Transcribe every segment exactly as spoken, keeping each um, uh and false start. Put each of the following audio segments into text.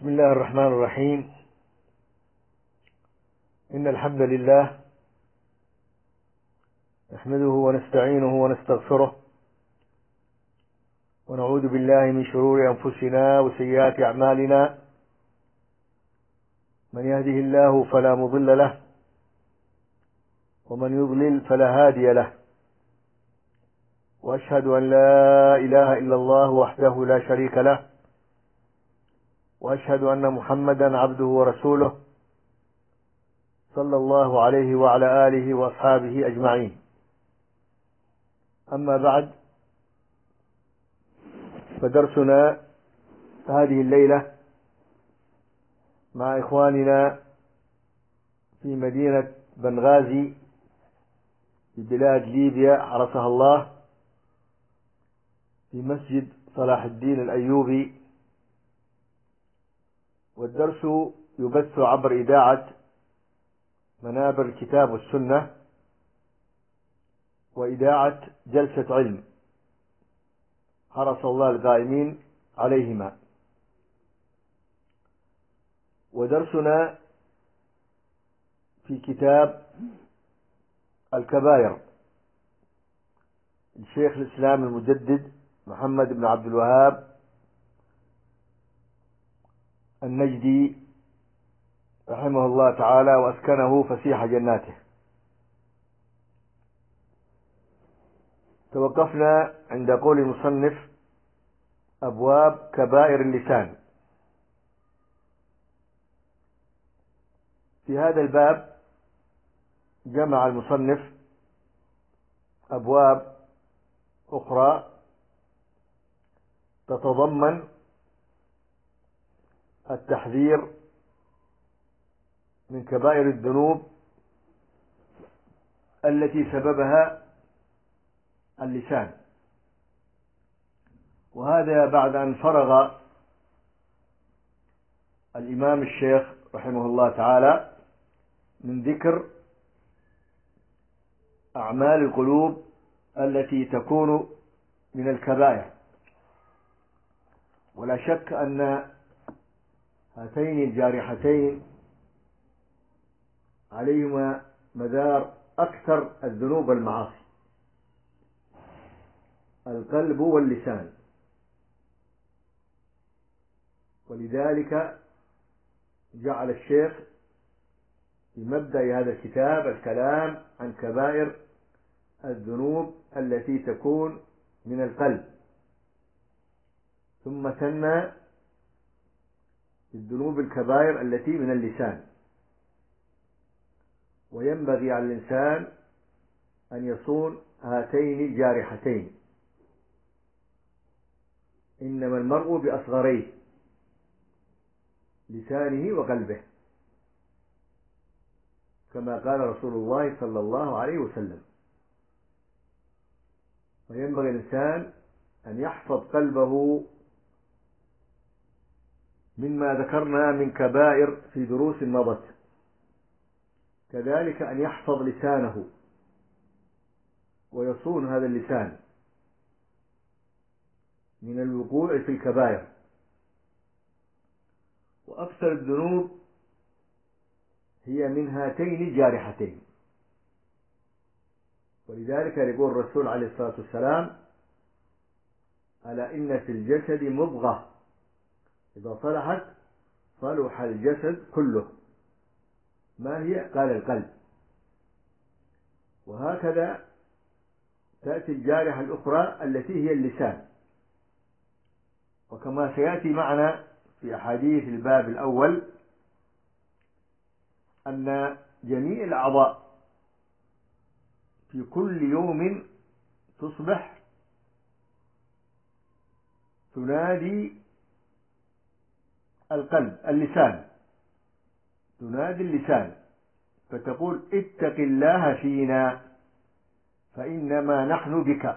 بسم الله الرحمن الرحيم. إن الحمد لله نحمده ونستعينه ونستغفره ونعوذ بالله من شرور أنفسنا وسيئات أعمالنا. من يهده الله فلا مضل له ومن يضلل فلا هادي له، وأشهد أن لا إله إلا الله وحده لا شريك له، وأشهد أن محمدا عبده ورسوله صلى الله عليه وعلى آله وأصحابه أجمعين. أما بعد، فدرسنا هذه الليلة مع إخواننا في مدينة بنغازي في بلاد ليبيا حرسها الله، في مسجد صلاح الدين الأيوبي، والدرس يبث عبر إذاعة منابر الكتاب والسنة وإذاعة جلسة علم حرس الله القائمين عليهما. ودرسنا في كتاب الكبائر الشيخ الإسلام المجدد محمد بن عبد الوهاب النجدي رحمه الله تعالى وأسكنه فسيح جناته. توقفنا عند قول المصنف: أبواب كبائر اللسان. في هذا الباب جمع المصنف أبواب أخرى تتضمن التحذير من كبائر الذنوب التي سببها اللسان، وهذا بعد أن فرغ الإمام الشيخ رحمه الله تعالى من ذكر أعمال القلوب التي تكون من الكبائر. ولا شك أن هاتين الجارحتين عليهما مدار أكثر الذنوب والمعاصي، القلب واللسان. ولذلك جعل الشيخ في مبدأ هذا الكتاب الكلام عن كبائر الذنوب التي تكون من القلب، ثم ثنى الذنوب الكبائر التي من اللسان. وينبغي على الإنسان أن يصون هاتين الجارحتين، إنما المرء بأصغريه لسانه وقلبه، كما قال رسول الله صلى الله عليه وسلم. وينبغي الإنسان أن يحفظ قلبه مما ذكرنا من كبائر في دروس مضت، كذلك أن يحفظ لسانه ويصون هذا اللسان من الوقوع في الكبائر. وأكثر الذنوب هي من هاتين الجارحتين. ولذلك يقول الرسول عليه الصلاة والسلام: ألا إن في الجسد مضغة إذا صلحت صلح الجسد كله. ما هي؟ قال: القلب. وهكذا تأتي الجارحة الأخرى التي هي اللسان. وكما سيأتي معنا في أحاديث الباب الأول أن جميع الأعضاء في كل يوم تصبح تنادي القلب اللسان تنادي اللسان فتقول: اتق الله فينا فإنما نحن بك،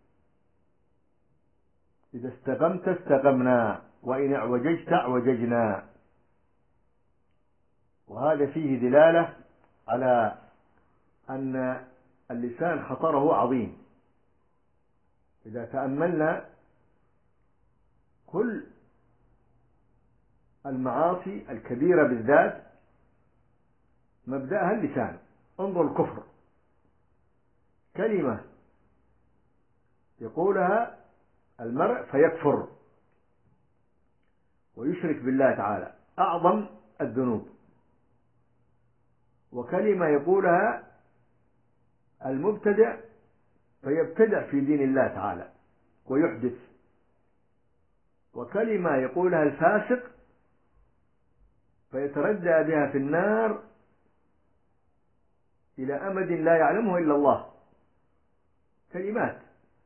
إذا استقمت استقمنا وإن اعوججت اعوججنا. وهذا فيه دلالة على أن اللسان خطره عظيم. إذا تأملنا كل المعاصي الكبيرة بالذات مبدأها اللسان. انظر الكفر، كلمة يقولها المرء فيكفر ويشرك بالله تعالى، أعظم الذنوب. وكلمة يقولها المبتدع فيبتدع في دين الله تعالى ويحدث. وكلمة يقولها الفاسق فيتردى بها في النار إلى أمد لا يعلمه إلا الله. كلمات.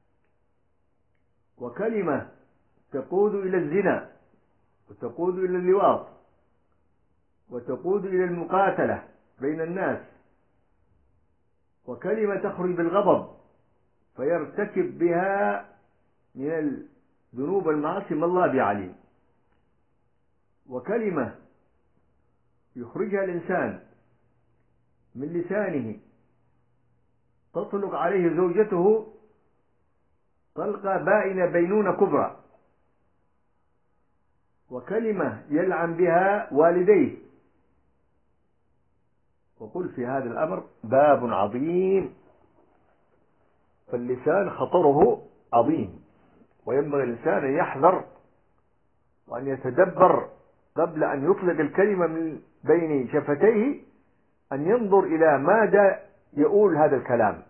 وكلمة تقود إلى الزنا، وتقود إلى اللواط، وتقود إلى المقاتلة بين الناس. وكلمة تخرج بالغضب فيرتكب بها من الذنوب المعاصي ما الله بعليم. وكلمة يخرجها الإنسان من لسانه تطلق عليه زوجته طلقة بائنة بينونة كبرى. وكلمة يلعن بها والديه. وقل في هذا الأمر باب عظيم، فاللسان خطره عظيم، وينبغي الإنسان أن يحذر وأن يتدبر قبل أن يطلق الكلمة من بين شفتيه، أن ينظر إلى ماذا يقول هذا الكلام.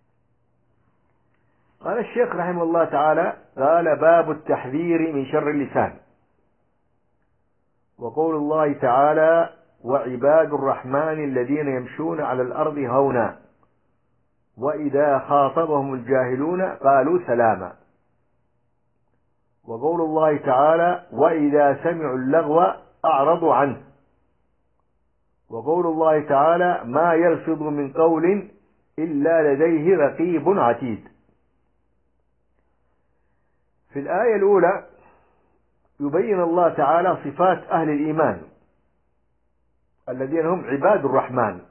قال الشيخ رحمه الله تعالى: قال باب التحذير من شر اللسان. وقول الله تعالى: وعباد الرحمن الذين يمشون على الأرض هونا وإذا خاطبهم الجاهلون قالوا سلاما. وقول الله تعالى: وإذا سمعوا اللغو أعرضوا عنه. وقول الله تعالى: ما يلفظ من قول إلا لديه رقيب عتيد. في الآية الأولى يبين الله تعالى صفات أهل الإيمان الذين هم عباد الرحمن.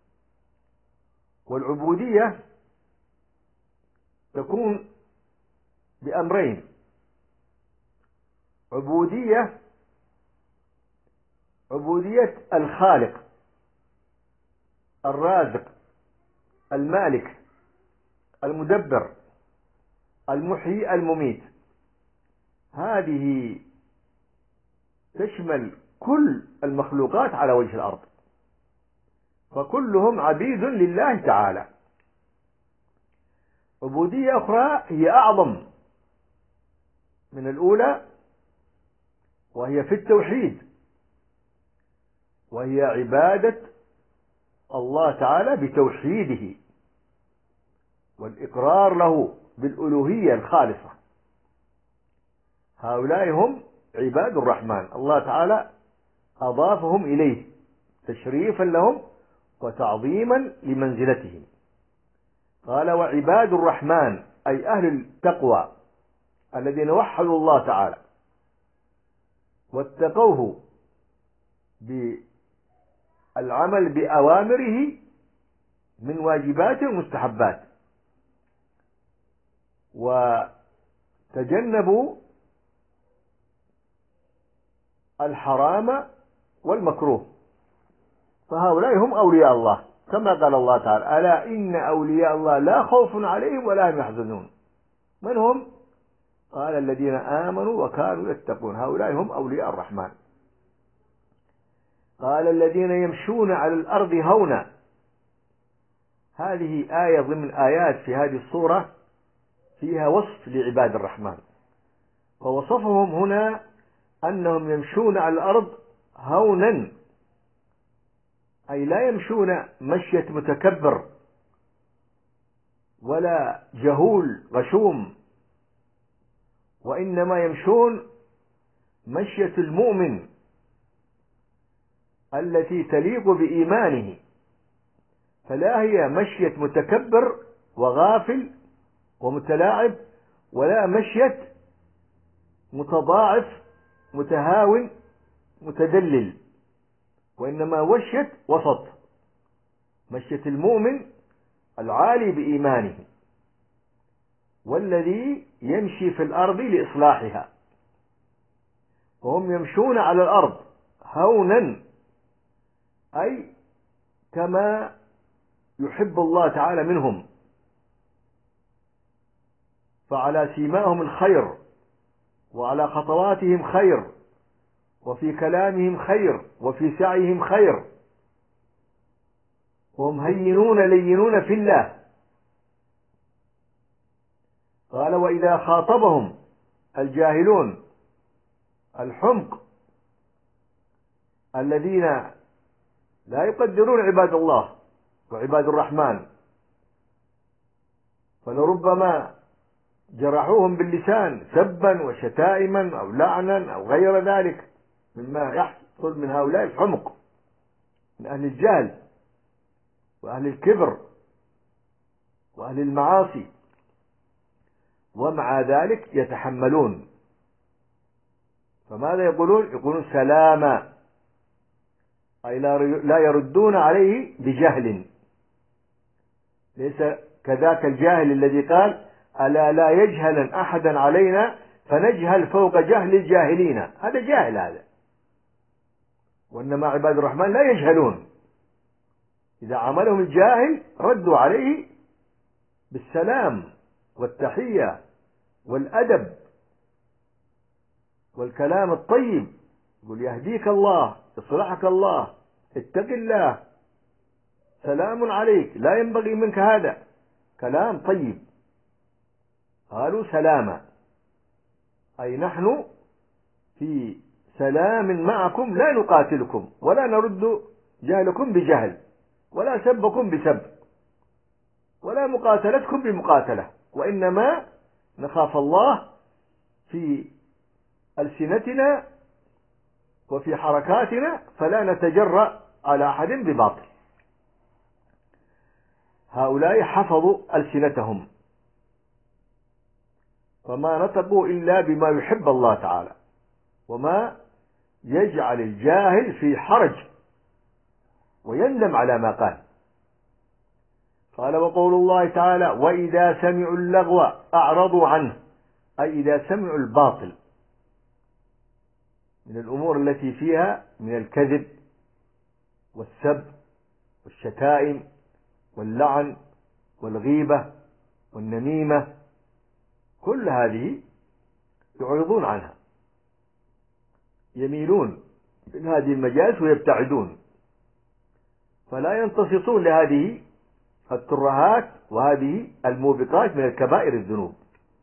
والعبودية تكون بأمرين: عبودية عبودية الخالق الرازق المالك المدبر المحيي المميت. هذه تشمل كل المخلوقات على وجه الأرض، فكلهم عبيد لله تعالى. عبودية أخرى هي أعظم من الأولى، وهي في التوحيد، وهي عبادة الله تعالى بتوحيده والإقرار له بالألوهية الخالصة. هؤلاء هم عباد الرحمن، الله تعالى أضافهم إليه تشريفا لهم وتعظيما لمنزلتهم. قال: وعباد الرحمن أي أهل التقوى الذين وحدوا الله تعالى واتقوه بالعمل بأوامره من واجبات ومستحبات، وتجنبوا الحرام والمكروه. فهؤلاء هم أولياء الله، كما قال الله تعالى: ألا إن أولياء الله لا خوف عليهم ولا هم يحزنون. من هم؟ قال: الذين آمنوا وكانوا يتقون. هؤلاء هم أولياء الرحمن. قال: الذين يمشون على الأرض هونا. هذه آية ضمن آيات في هذه الصورة فيها وصف لعباد الرحمن، فوصفهم هنا أنهم يمشون على الأرض هونا، أي لا يمشون مشية متكبر ولا جهول غشوم، وإنما يمشون مشية المؤمن التي تليق بإيمانه، فلا هي مشية متكبر وغافل ومتلاعب، ولا مشية متضاعف متهاون متدلل، وإنما مشية وسط، مشية المؤمن العالي بإيمانه والذي يمشي في الأرض لإصلاحها. وهم يمشون على الأرض هونا، أي كما يحب الله تعالى منهم، فعلى سيماهم الخير، وعلى خطواتهم خير، وفي كلامهم خير، وفي سعيهم خير، وهم هينون لينون في الله. قال: وإذا خاطبهم الجاهلون الحمق الذين لا يقدرون عباد الله وعباد الرحمن، فلربما جرحوهم باللسان سبا وشتائما أو لعنا أو غير ذلك مما يحصل من هؤلاء الحمق من أهل الجهل وأهل الكبر وأهل المعاصي، ومع ذلك يتحملون. فماذا يقولون؟ يقولون سلاما، أي لا يردون عليه بجهل، ليس كذاك الجاهل الذي قال: ألا لا يجهل أحدا علينا فنجهل فوق جهل الجاهلين. هذا جاهل هذا. وإنما عباد الرحمن لا يجهلون، إذا عملهم الجاهل ردوا عليه بالسلام والتحية والأدب والكلام الطيب، يقول: يهديك الله، يصلحك الله، اتق الله، سلام عليك، لا ينبغي منك هذا، كلام طيب. قالوا سلاما، أي نحن في سلام معكم، لا نقاتلكم ولا نرد جهلكم بجهل، ولا سبكم بسب، ولا مقاتلتكم بمقاتلة، وإنما نخاف الله في ألسنتنا وفي حركاتنا، فلا نتجرأ على أحد بباطل. هؤلاء حفظوا ألسنتهم، فما نطقوا إلا بما يحب الله تعالى، وما يجعل الجاهل في حرج ويندم على ما قال. قال: وقول الله تعالى: وإذا سمعوا اللغو أعرضوا عنه، أي إذا سمعوا الباطل من الأمور التي فيها من الكذب والسب والشتائم واللعن والغيبة والنميمة، كل هذه يعرضون عنها، يميلون من هذه المجالس ويبتعدون، فلا ينتصصون لهذه الترهات وهذه الموبقات من الكبائر الذنوب،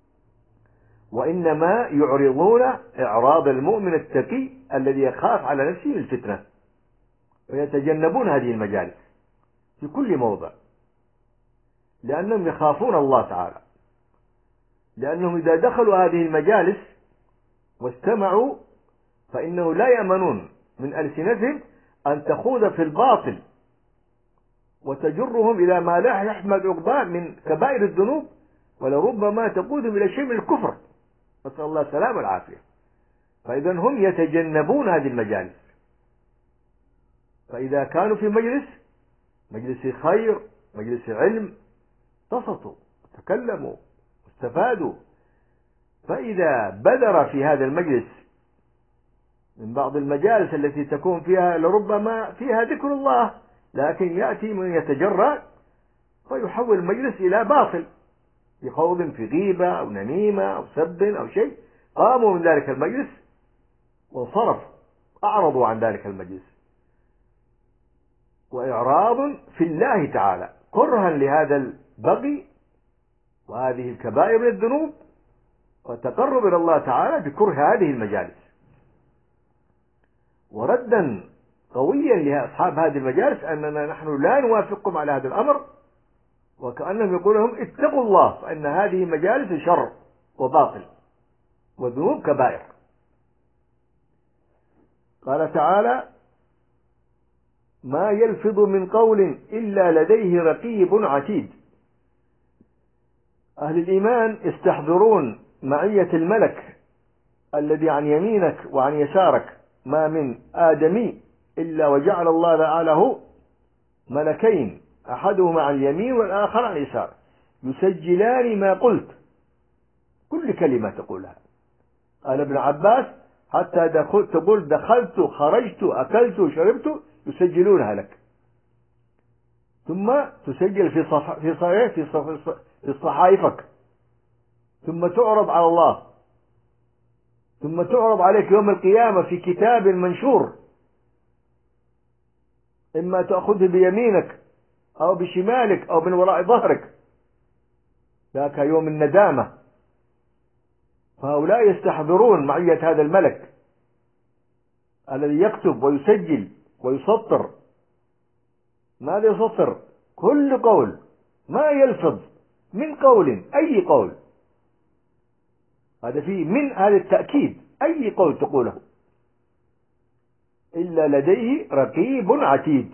وإنما يعرضون إعراض المؤمن التقي الذي يخاف على نفسه الفتنة، ويتجنبون هذه المجالس في كل موضع، لأنهم يخافون الله تعالى، لأنهم إذا دخلوا هذه المجالس واستمعوا فإنه لا يأمنون من ألسنتهم أن تخوض في الباطل وتجرهم إلى ما لا يحمد عقباه من كبائر الذنوب، ولربما تقودهم إلى شيء من الكفر، نسأل الله السلامة والعافية. فإذا هم يتجنبون هذه المجالس، فإذا كانوا في مجلس مجلس خير، مجلس علم، تصطوا، تكلموا، استفادوا. فإذا بدر في هذا المجلس من بعض المجالس التي تكون فيها لربما فيها ذكر الله، لكن يأتي من يتجرأ فيحول المجلس إلى باطل، بخوض في غيبة أو نميمة أو سب أو شيء، قاموا من ذلك المجلس وانصرفوا، أعرضوا عن ذلك المجلس، وإعراض في الله تعالى كرها لهذا البغي وهذه الكبائر من الذنوب، وتقرب إلى الله تعالى بكره هذه المجالس، وردا قويا لأصحاب هذه المجالس أننا نحن لا نوافقكم على هذا الأمر، وكأنهم يقولون لهم: اتقوا الله، فإن هذه مجالس شر وباطل وذنوب كبائر. قال تعالى: ما يلفظ من قول إلا لديه رقيب عتيد. أهل الإيمان يستحضرون معية الملك الذي عن يمينك وعن يسارك، ما من آدمي إلا وجعل الله له ملكين، أحدهما عن اليمين والآخر عن اليسار، يسجلان ما قلت، كل كلمة تقولها. قال ابن عباس: حتى دخل تقول دخلت خرجت أكلت شربت يسجلونها لك، ثم تسجل في صف... في صحيح في صف... في صحائفك، ثم تعرض على الله، ثم تعرض عليك يوم القيامة في كتاب منشور، إما تأخذه بيمينك أو بشمالك أو من وراء ظهرك، ذاك يوم الندامة. فهؤلاء يستحضرون معية هذا الملك الذي يكتب ويسجل ويسطر. ماذا يسطر؟ كل قول، ما يلفظ من قول، أي قول، هذا فيه من هذا التأكيد، أي قول تقوله إلا لديه رقيب عتيد.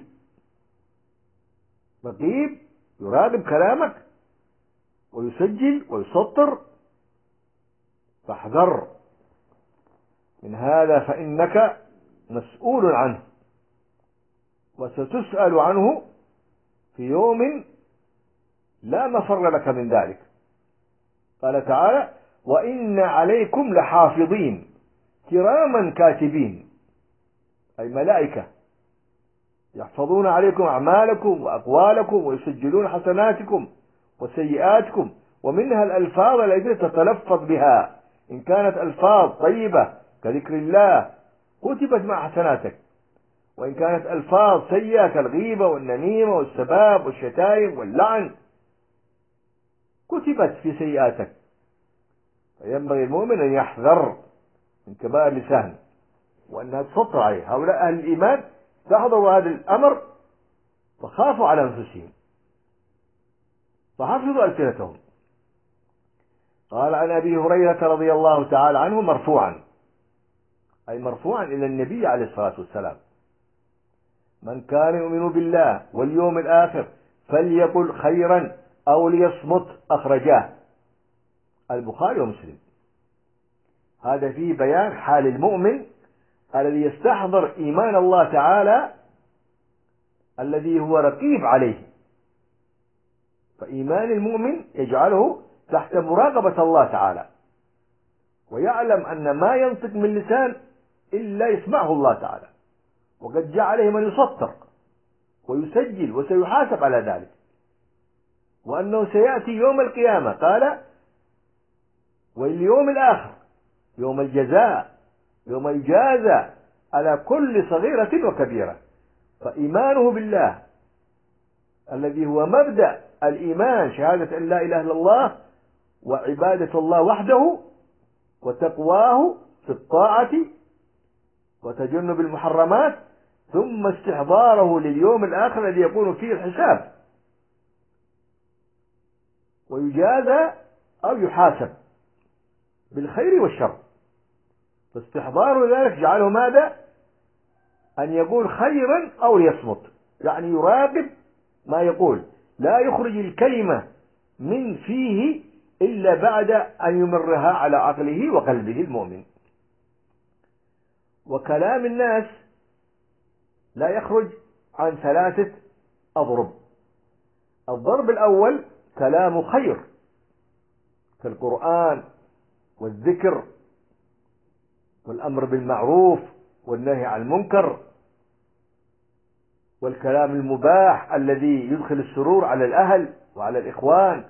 رقيب يراقب كلامك ويسجل ويسطر. فاحذر من هذا فإنك مسؤول عنه وستسأل عنه في يوم لا مفر لك من ذلك. قال تعالى: وإن عليكم لحافظين كراما كاتبين، أي ملائكة يحفظون عليكم أعمالكم وأقوالكم ويسجلون حسناتكم وسيئاتكم، ومنها الألفاظ التي تتلفظ بها، إن كانت ألفاظ طيبة كذكر الله كتبت مع حسناتك، وإن كانت ألفاظ سيئة كالغيبة والنميمة والسباب والشتائم واللعن كتبت في سيئاتك. فينبغي المؤمن أن يحذر من كبائر اللسان وأنها تسطر عليه. هؤلاء أهل الإيمان لاحظوا هذا الأمر فخافوا على أنفسهم فحفظوا ألسنتهم. قال عن أبي هريرة رضي الله تعالى عنه مرفوعا، أي مرفوعا إلى النبي عليه الصلاة والسلام: من كان يؤمن بالله واليوم الآخر فليقل خيرا أو ليصمت. أخرجاه البخاري ومسلم. هذا فيه بيان حال المؤمن الذي يستحضر إيمان الله تعالى الذي هو رقيب عليه. فإيمان المؤمن يجعله تحت مراقبة الله تعالى، ويعلم أن ما ينطق من لسان إلا يسمعه الله تعالى، وقد جاء عليه من يسطر ويسجل وسيحاسب على ذلك، وأنه سيأتي يوم القيامة. قال: واليوم الآخر، يوم الجزاء، يوم يجازى على كل صغيرة وكبيرة. فإيمانه بالله الذي هو مبدأ الإيمان، شهادة أن لا إله إلا الله وعبادة الله وحده وتقواه في الطاعة وتجنب المحرمات، ثم استحضاره لليوم الآخر الذي يكون فيه الحساب ويجازى أو يحاسب بالخير والشر. فاستحضار ذلك جعله ماذا؟ أن يقول خيرا أو يصمت، يعني يراقب ما يقول، لا يخرج الكلمة من فيه إلا بعد أن يمرها على عقله وقلبه المؤمن. وكلام الناس لا يخرج عن ثلاثة أضرب. الضرب الأول كلام خير كالقرآن والذكر والأمر بالمعروف والنهي عن المنكر، والكلام المباح الذي يدخل السرور على الأهل وعلى الإخوان،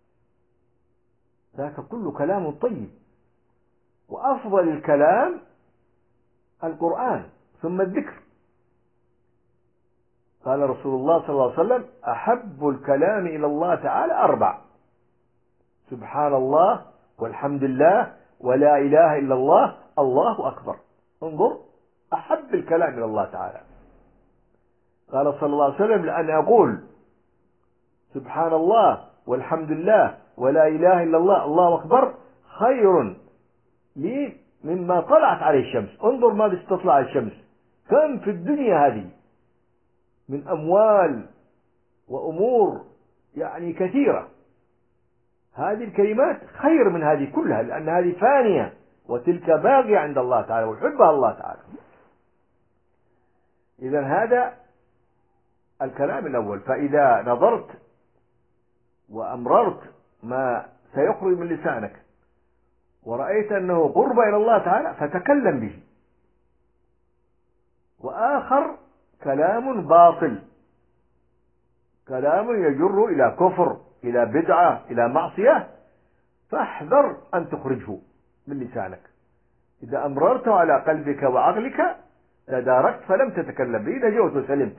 ذاك كله كلام طيب. وأفضل الكلام القرآن ثم الذكر. قال رسول الله صلى الله عليه وسلم: أحب الكلام إلى الله تعالى أربع: سبحان الله والحمد لله ولا إله إلا الله الله أكبر. انظر، أحب الكلام إلى الله تعالى. قال صلى الله عليه وسلم: لأن أقول سبحان الله والحمد لله ولا إله إلا الله الله أكبر خير لي مما طلعت عليه الشمس. انظر ماذا استطلع الشمس، كم في الدنيا هذه من أموال وأمور يعني كثيرة، هذه الكلمات خير من هذه كلها، لأن هذه فانية وتلك باقية عند الله تعالى ويحبها الله تعالى. إذن هذا الكلام الأول. فإذا نظرت وأمررت ما سيخرج من لسانك ورأيت أنه قرب إلى الله تعالى فتكلم به، وآخر كلام باطل، كلام يجر إلى كفر، إلى بدعة، إلى معصية، فاحذر أن تخرجه من لسانك. إذا أمررته على قلبك وعقلك تداركت فلم تتكلم به، نجوت وسلمت.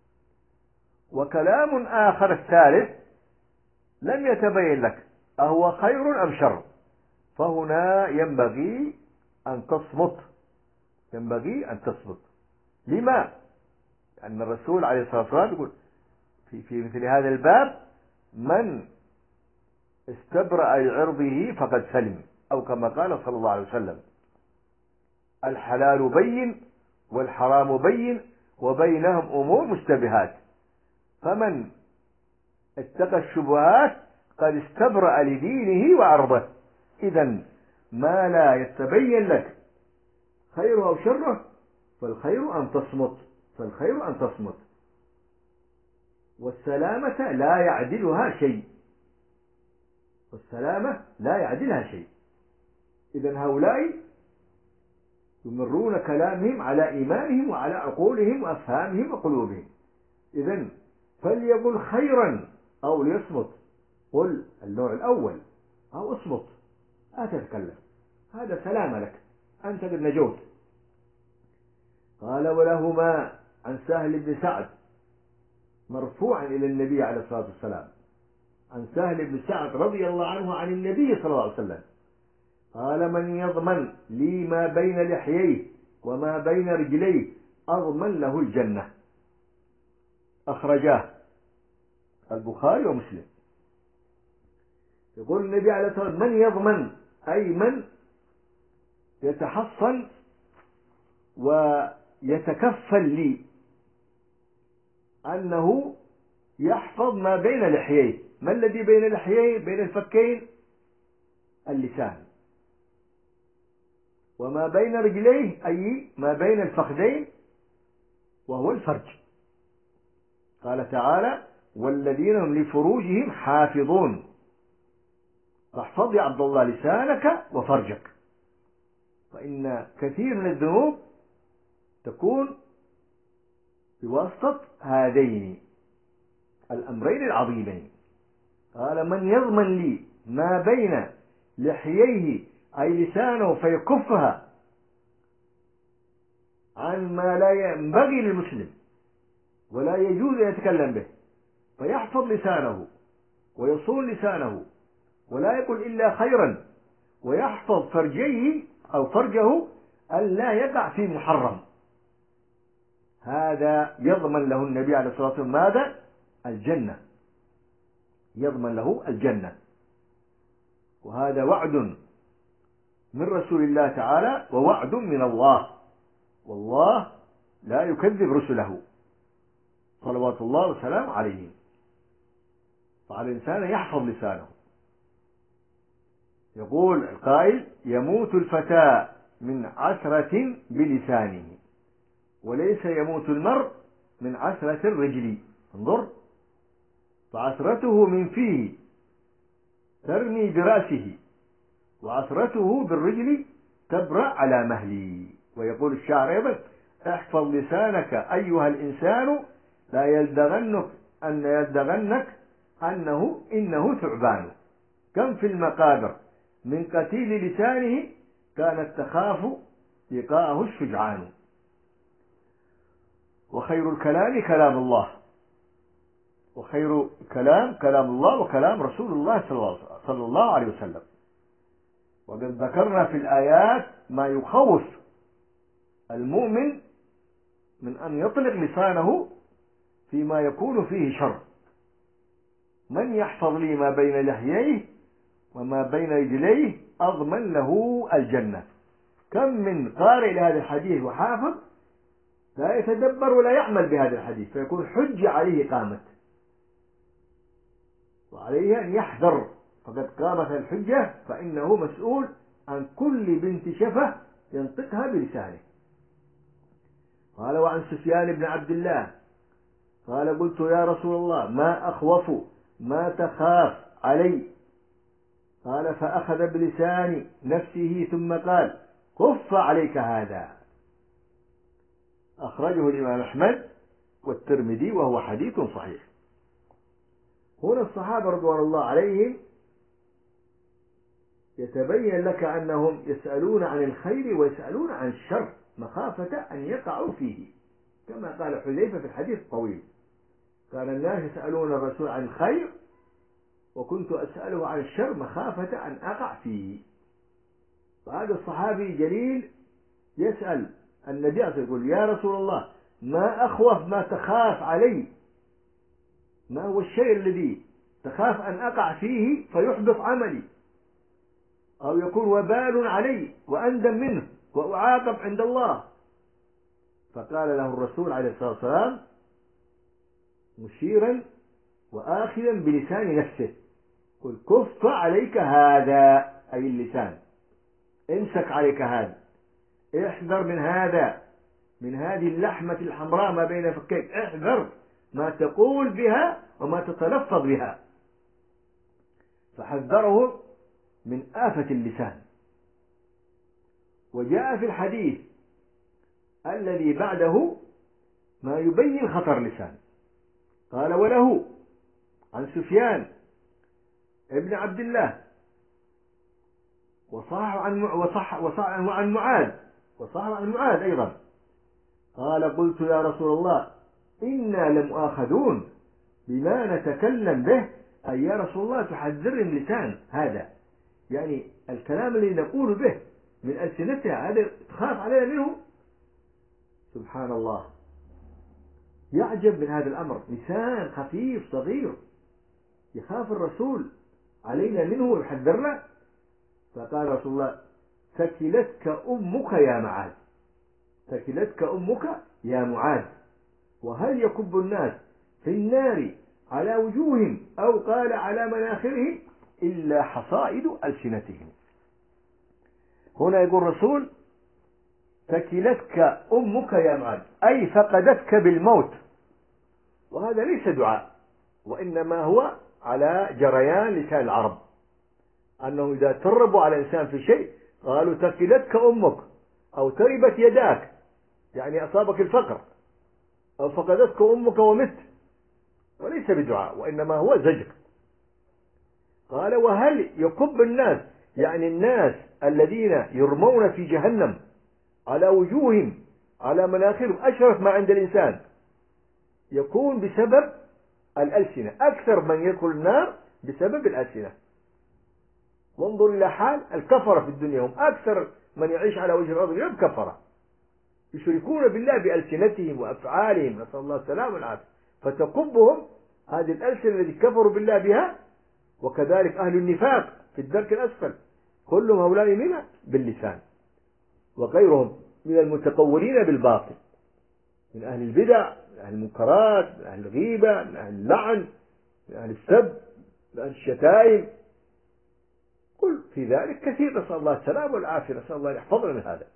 وكلام آخر الثالث لم يتبين لك أهو خير أم شر، فهنا ينبغي أن تصمت، ينبغي أن تصمت. لما؟ لأن الرسول عليه الصلاة والسلام يقول في, في مثل هذا الباب: من استبرأ لعرضه فقد سلم، أو كما قال صلى الله عليه وسلم: الحلال بين والحرام بين وبينهم أمور مشتبهات، فمن اتقى الشبهات قد استبرأ لدينه وعرضه. إذن ما لا يتبين لك خيره أو شره فالخير أن تصمت، فالخير أن تصمت. والسلامة لا يعدلها شيء، والسلامة لا يعدلها شيء. إذن هؤلاء يمرون كلامهم على إيمانهم وعلى عقولهم وأفهامهم وقلوبهم. إذن فليقل خيرا أو ليصمت. قل النوع الأول أو اصمت، لا تتكلم، هذا سلام لك، أنت قد نجوت. قال: ولهما عن سهل بن سعد مرفوعا إلى النبي عليه الصلاة والسلام، عن سهل بن سعد رضي الله عنه عن النبي صلى الله عليه وسلم قال: من يضمن لي ما بين لحييه وما بين رجليه أضمن له الجنة. أخرجاه البخاري ومسلم. يقول النبي عليه الصلاة والسلام: من يضمن، أي من يتحصن ويتكفل لي أنه يحفظ ما بين لحييه. ما الذي بين لحييه؟ بين الفكين اللسان، وما بين رجليه أي ما بين الفخذين وهو الفرج. قال تعالى: والذين هم لفروجهم حافظون. فاحفظ يا عبد الله لسانك وفرجك، فإن كثير من الذنوب تكون بواسطة هذين الأمرين العظيمين. قال: من يضمن لي ما بين لحييه أي لسانه فيكفها عن ما لا ينبغي للمسلم ولا يجوز أن يتكلم به، فيحفظ لسانه ويصون لسانه ولا يقول إلا خيرا، ويحفظ فرجيه أو فرجه أن لا يقع في محرم. هذا يضمن له النبي عليه الصلاة والسلام ماذا؟ الجنة، يضمن له الجنة. وهذا وعد من رسول الله تعالى ووعد من الله، والله لا يكذب رسله صلوات الله وسلامه عليه. فعلى الإنسان يحفظ لسانه. يقول القائل: يموت الفتى من عثرة بلسانه وليس يموت المرء من عثرة الرجل. انظر، فعثرته من فيه ترمي برأسه، وعثرته بالرجل تبرأ على مهلي. ويقول الشاعر أيضا: احفظ لسانك أيها الإنسان لا يلدغنك أن يلدغنك أنه إنه ثعبان. كم في المقابر من قتيل لسانه كانت تخاف لقاءه الشجعان. وخير الكلام كلام الله، وخير كلام كلام الله وكلام رسول الله صلى الله عليه وسلم. وقد ذكرنا في الآيات ما يخوف المؤمن من أن يطلق لسانه فيما يكون فيه شر. من يحفظ لي ما بين لحييه وما بين رجليه أضمن له الجنة. كم من قارئ لهذا الحديث وحافظ لا يتدبر ولا يعمل بهذا الحديث، فيكون حجة عليه قامت، وعليه أن يحذر، فقد قامت الحجة فإنه مسؤول عن كل بنت شفة ينطقها بلسانه. قال: وعن سفيان بن عبد الله قال: قلت يا رسول الله ما أخوف ما تخاف علي؟ قال فأخذ بلسان نفسه ثم قال كف عليك هذا. أخرجه الإمام أحمد والترمذي وهو حديث صحيح. هنا الصحابة رضوان الله عليهم يتبين لك أنهم يسألون عن الخير ويسألون عن الشر مخافة أن يقعوا فيه، كما قال حذيفة في الحديث الطويل كان الناس يسألون الرسول عن الخير وكنت أسأله عن الشر مخافة أن أقع فيه. فهذا الصحابي جليل يسأل النبي يقول يا رسول الله ما أخوف ما تخاف علي، ما هو الشيء الذي تخاف أن أقع فيه فيحبط عملي أو يكون وبال علي وأندم منه وأعاقب عند الله؟ فقال له الرسول عليه الصلاة والسلام مشيرا وآخذا بلسان نفسه قل كف عليك هذا، أي اللسان، امسك عليك هذا، احذر من هذا، من هذه اللحمة الحمراء ما بين فكيك، احذر ما تقول بها وما تتلفظ بها. فحذره من آفة اللسان. وجاء في الحديث الذي بعده ما يبين خطر اللسان. قال وله عن سفيان ابن عبد الله وصح عن وصح وصح عن معاذ وصح عن معاذ أيضا قال قلت يا رسول الله إنا لمؤاخذون بما نتكلم به، أي يا رسول الله تحذرني من لسان هذا، يعني الكلام الذي نقول به من ألسنتها هذا تخاف علينا منه. سبحان الله، يعجب من هذا الأمر، لسان خفيف صغير يخاف الرسول علينا منه ويحذرنا. فقال رسول الله ثكلتك أمك يا معاذ، ثكلتك أمك يا معاذ، وهل يكب الناس في النار على وجوههم أو قال على مناخرهم إلا حصائد ألسنتهم. هنا يقول الرسول ثكلتك أمك يا معاذ، أي فقدتك بالموت، وهذا ليس دعاء وإنما هو على جريان لسان العرب، أنه إذا تربوا على إنسان في شيء قالوا ثكلتك أمك أو تربت يداك، يعني أصابك الفقر أو فقدتك أمك ومت، وليس بدعاء وإنما هو زجر. قال وهل يكب الناس، يعني الناس الذين يرمون في جهنم على وجوههم على مناخرهم، أشرف ما عند الإنسان يكون بسبب الألسنة، أكثر من يدخل النار بسبب الألسنة. وانظر إلى حال الكفرة في الدنيا، هم أكثر من يعيش على وجه الأرض اليوم كفرة، يشركون بالله بألسنتهم وأفعالهم، نسأل الله السلامة والعافية، فتكبهم هذه الألسنة التي كفروا بالله بها. وكذلك أهل النفاق في الدرك الأسفل كلهم هؤلاء منها باللسان، وغيرهم من المتقولين بالباطل، من أهل البدع، من أهل المنكرات، من أهل الغيبة، من أهل اللعن، من أهل السب، من أهل الشتائم، قل في ذلك كثير، نسأل الله السلامة والعافية، نسأل الله يحفظنا من هذا.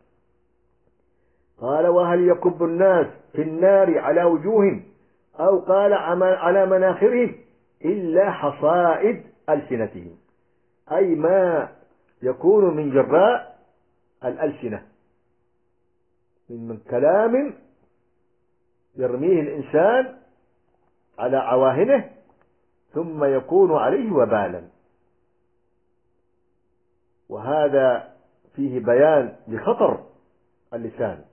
قال وهل يكب الناس في النار على وجوههم أو قال على مناخرهم إلا حصائد ألسنتهم، أي ما يكون من جراء الألسنة من كلام يرميه الإنسان على عواهنه ثم يكون عليه وبالا. وهذا فيه بيان لخطر اللسان،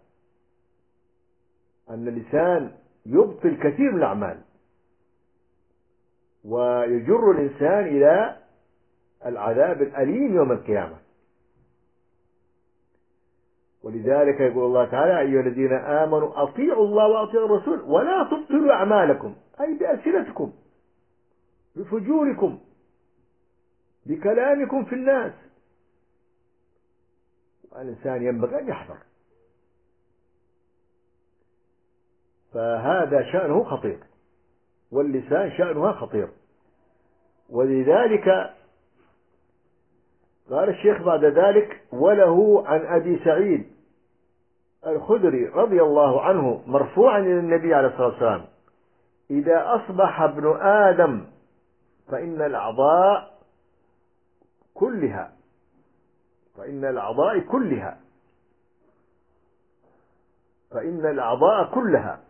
أن اللسان يبطل كثير من الأعمال ويجر الإنسان إلى العذاب الأليم يوم القيامة. ولذلك يقول الله تعالى أيها الذين آمنوا أطيعوا الله وأطيعوا الرسول ولا تبطلوا أعمالكم، أي بألسنتكم، بفجوركم، بكلامكم في الناس. الإنسان ينبغي أن يحذر، فهذا شأنه خطير، واللسان شأنها خطير. ولذلك قال الشيخ بعد ذلك وله عن أبي سعيد الخدري رضي الله عنه مرفوعا إلى النبي عليه الصلاة والسلام إذا أصبح ابن آدم فإن الأعضاء كلها، فإن الأعضاء كلها فإن الأعضاء كلها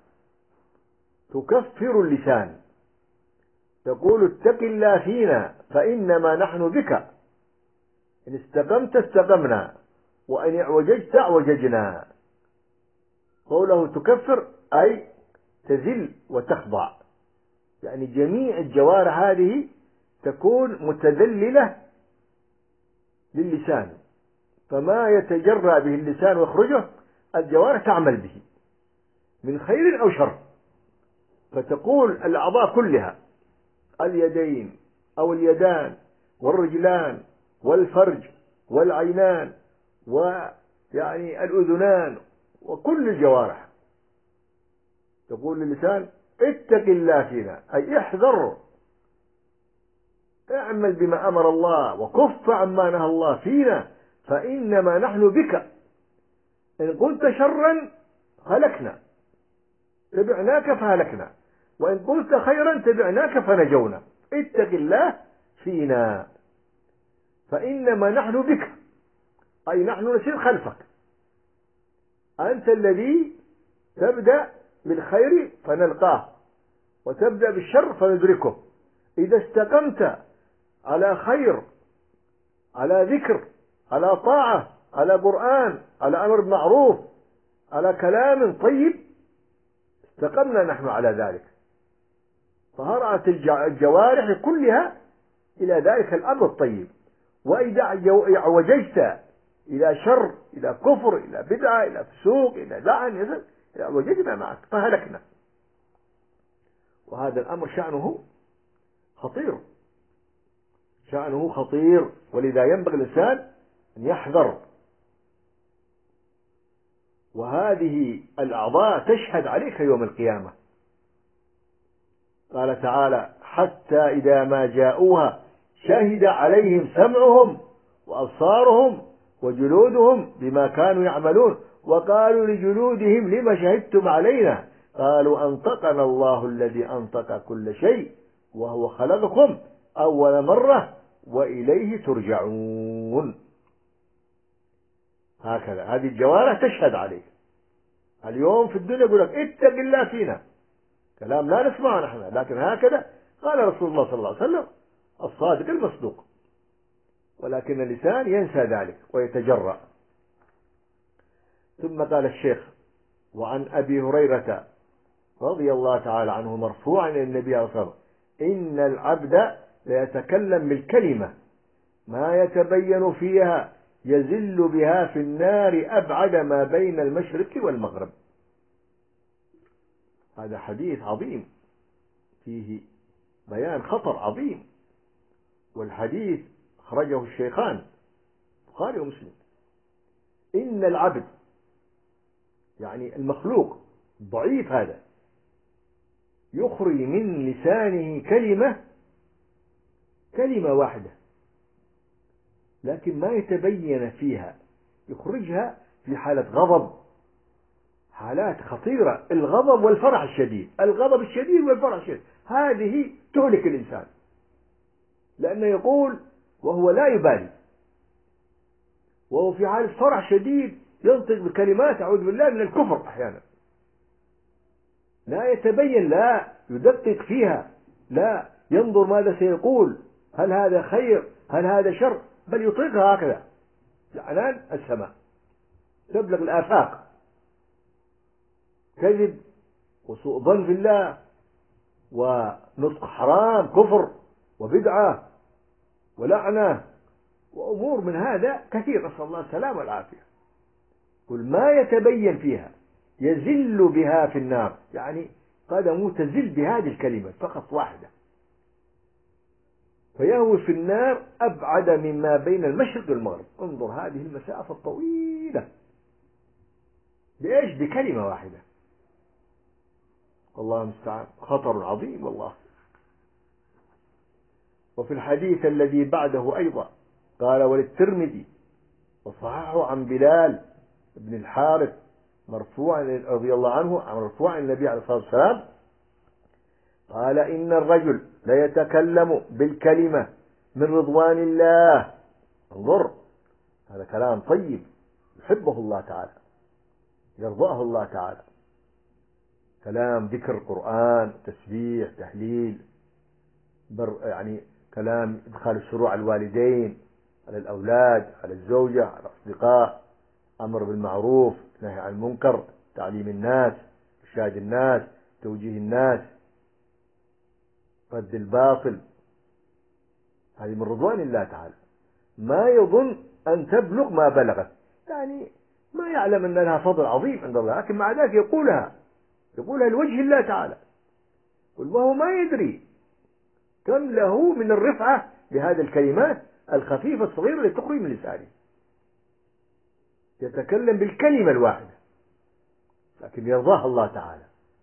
تكفر اللسان، تقول اتق الله فينا فإنما نحن بك، إن استقمت استقمنا وإن اعوججت اعوججنا. قوله تكفر أي تذل وتخضع، يعني جميع الجوارح هذه تكون متذللة للسان، فما يتجرأ به اللسان ويخرجه الجوارح تعمل به من خير أو شر. فتقول الأعضاء كلها، اليدين أو اليدان والرجلان والفرج والعينان ويعني الأذنان وكل الجوارح، تقول للسان اتق الله فينا، أي احذر، اعمل بما أمر الله وكف عما نهى الله فينا، فإنما نحن بك، إن قلت شرا هلكنا تبعناك فهلكنا، وإن قلت خيرا تبعناك فنجونا، اتق الله فينا فإنما نحن بك، أي نحن نسير خلفك، أنت الذي تبدأ بالخير فنلقاه وتبدأ بالشر فندركه. إذا استقمت على خير، على ذكر، على طاعة، على قرآن، على أمر معروف، على كلام طيب، استقمنا نحن على ذلك، فهرعت الجوارح كلها إلى ذلك الأمر الطيب. وإذا اعوججت إلى شر، إلى كفر، إلى بدعة، إلى فسوق، إلى لعن، اعوججنا معك فهلكنا. وهذا الأمر شأنه خطير، شأنه خطير، ولذا ينبغي الإنسان أن يحذر. وهذه الأعضاء تشهد عليك يوم القيامة. قال تعالى حتى إذا ما جاءوها شهد عليهم سمعهم وأبصارهم وجلودهم بما كانوا يعملون، وقالوا لجلودهم لما شهدتم علينا، قالوا أنطقنا الله الذي أنطق كل شيء وهو خلقكم أول مرة وإليه ترجعون. هكذا هذه الجوارح تشهد عليك. اليوم في الدنيا يقول لك اتق الله فينا، كلام لا نسمعه نحن، لكن هكذا قال رسول الله صلى الله عليه وسلم الصادق المصدوق، ولكن اللسان ينسى ذلك ويتجرأ. ثم قال الشيخ وعن أبي هريرة رضي الله تعالى عنه مرفوعا إلى النبي صلى الله عليه وسلم إن العبد ليتكلم بالكلمة ما يتبين فيها يزل بها في النار أبعد ما بين المشرق والمغرب. هذا حديث عظيم فيه بيان خطر عظيم، والحديث أخرجه الشيخان البخاري ومسلم. إن العبد يعني المخلوق الضعيف هذا يخرج من لسانه كلمة كلمة واحدة، لكن ما يتبين فيها، يخرجها في حالة غضب، حالات خطيرة، الغضب والفرح الشديد، الغضب الشديد والفرح الشديد، هذه تهلك الإنسان، لأنه يقول وهو لا يبالي، وهو في حالة فرح شديد ينطق بكلمات أعوذ بالله من الكفر أحيانا، لا يتبين، لا يدقق فيها، لا ينظر ماذا سيقول، هل هذا خير هل هذا شر، بل يطلقها هكذا لعنان السماء تبلغ الآفاق، كذب وسوء ظن بالله ونطق حرام كفر وبدعة ولعنة وأمور من هذا كثير، نسأل الله السلامة والعافية. كل ما يتبين فيها يزل بها في النار، يعني قدمه تزل بهذه الكلمة فقط واحدة، فيهوي في النار أبعد مما بين المشرق والمغرب. انظر هذه المسافة الطويلة بإيش؟ بكلمة واحدة. الله المستعان، خطر عظيم والله. وفي الحديث الذي بعده أيضا قال وللترمذي وصححه عن بلال بن الحارث مرفوعا رضي الله عنه مرفوعا النبي عليه الصلاة والسلام قال إن الرجل ليتكلم بالكلمة من رضوان الله انظر، هذا كلام طيب يحبه الله تعالى، يرضاه الله تعالى، كلام ذكر قرآن، تسبيح، تهليل، بر يعني كلام إدخال الشروع على الوالدين، على الأولاد، على الزوجة، على الأصدقاء، أمر بالمعروف، نهي عن المنكر، تعليم الناس، إرشاد الناس، توجيه الناس، رد الباطل. هذه من رضوان الله تعالى. ما يظن أن تبلغ ما بلغت، يعني ما يعلم أن لها فضل عظيم عند الله، لكن مع ذلك يقولها يقولها لوجه الله تعالى، وهو ما يدري كم له من الرفعة بهذه الكلمات الخفيفة الصغيرة التي تخرج من لسانه. يتكلم بالكلمة الواحدة لكن يرضاها الله تعالى.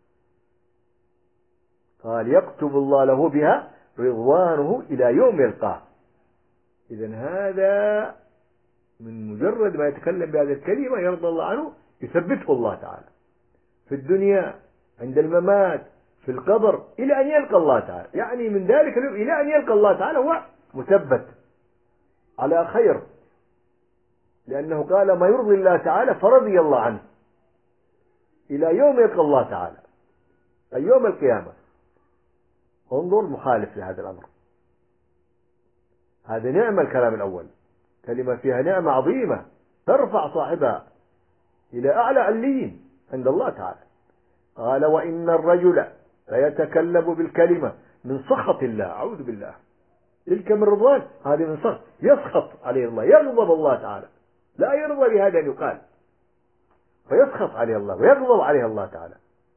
قال يكتب الله له بها رضوانه إلى يوم يلقاه. إذن هذا من مجرد ما يتكلم بهذه الكلمة يرضى الله عنه، يثبته الله تعالى في الدنيا، عند الممات، في القبر، إلى أن يلقى الله تعالى. يعني من ذلك اليوم إلى أن يلقى الله تعالى هو مثبت على خير، لأنه قال ما يرضي الله تعالى فرضي الله عنه إلى يوم يلقى الله تعالى، أي يوم القيامة. انظر مخالف لهذا الأمر. هذا نعمة الكلام الأول، كلمة فيها نعمة عظيمة ترفع صاحبها إلى أعلى عليين عند الله تعالى. قال وإن الرجل ليتكلم بالكلمة من سخط الله، أعوذ بالله، تلك من رضوان، هذه من سخط، يسخط عليه الله، يغضب الله تعالى، لا يرضى بهذا أن يقال، فيسخط عليه الله ويغضب عليه الله تعالى.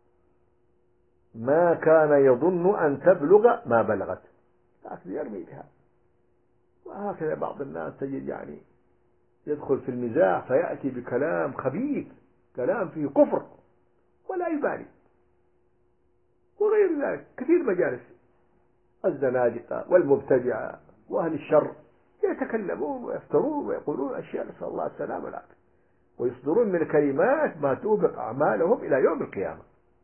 ما كان يظن أن تبلغ ما بلغت، لكن يرمي بها. وهكذا بعض الناس تجد يعني يدخل في المزاح فيأتي بكلام خبيث، كلام فيه كفر ولا يبالي، وغير ذلك كثير مجالس الزنادقة والمبتدعة وأهل الشر يتكلمون ويفترون ويقولون أشياء، نسأل الله السلامة والعافية، ويصدرون من كلمات ما توبق أعمالهم إلى يوم القيامة.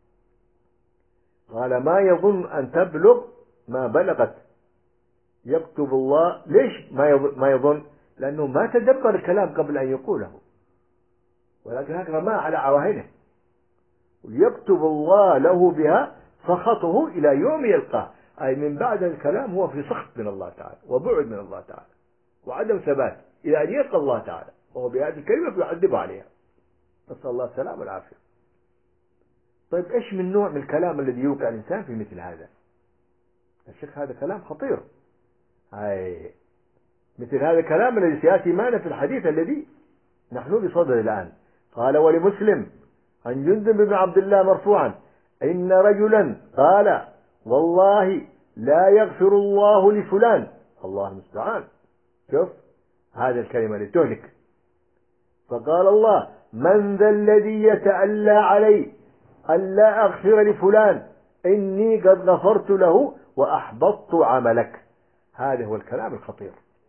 قال ما يظن أن تبلغ ما بلغت، يكتب الله. ليش ما يظن؟ لأنه ما تدبر الكلام قبل أن يقوله، ولكن هكذا ما على عواهنه. يكتب الله له بها سخطه إلى يوم يلقاه، أي من بعد الكلام هو في سخط من الله تعالى وبعد من الله تعالى وعدم ثبات إلى أن يلقى الله تعالى، وهو بهذه الكلمة يعذب عليها، نسأل الله السلامة والعافية. طيب إيش من نوع من الكلام الذي يوقع الإنسان في مثل هذا؟ الشيخ هذا كلام خطير، أي مثل هذا الكلام الذي سيأتي معنا في الحديث الذي نحن بصدده الآن. قال ولمسلم عن جندب بن عبد الله مرفوعا إن رجلا قال والله لا يغفر الله لفلان، الله المستعان، شوف هذه الكلمة اللي تهلك. فقال الله من ذا الذي يتألى علي ألا أغفر لفلان إني قد غفرت له وأحبطت عملك. هذا هو الكلام الخطير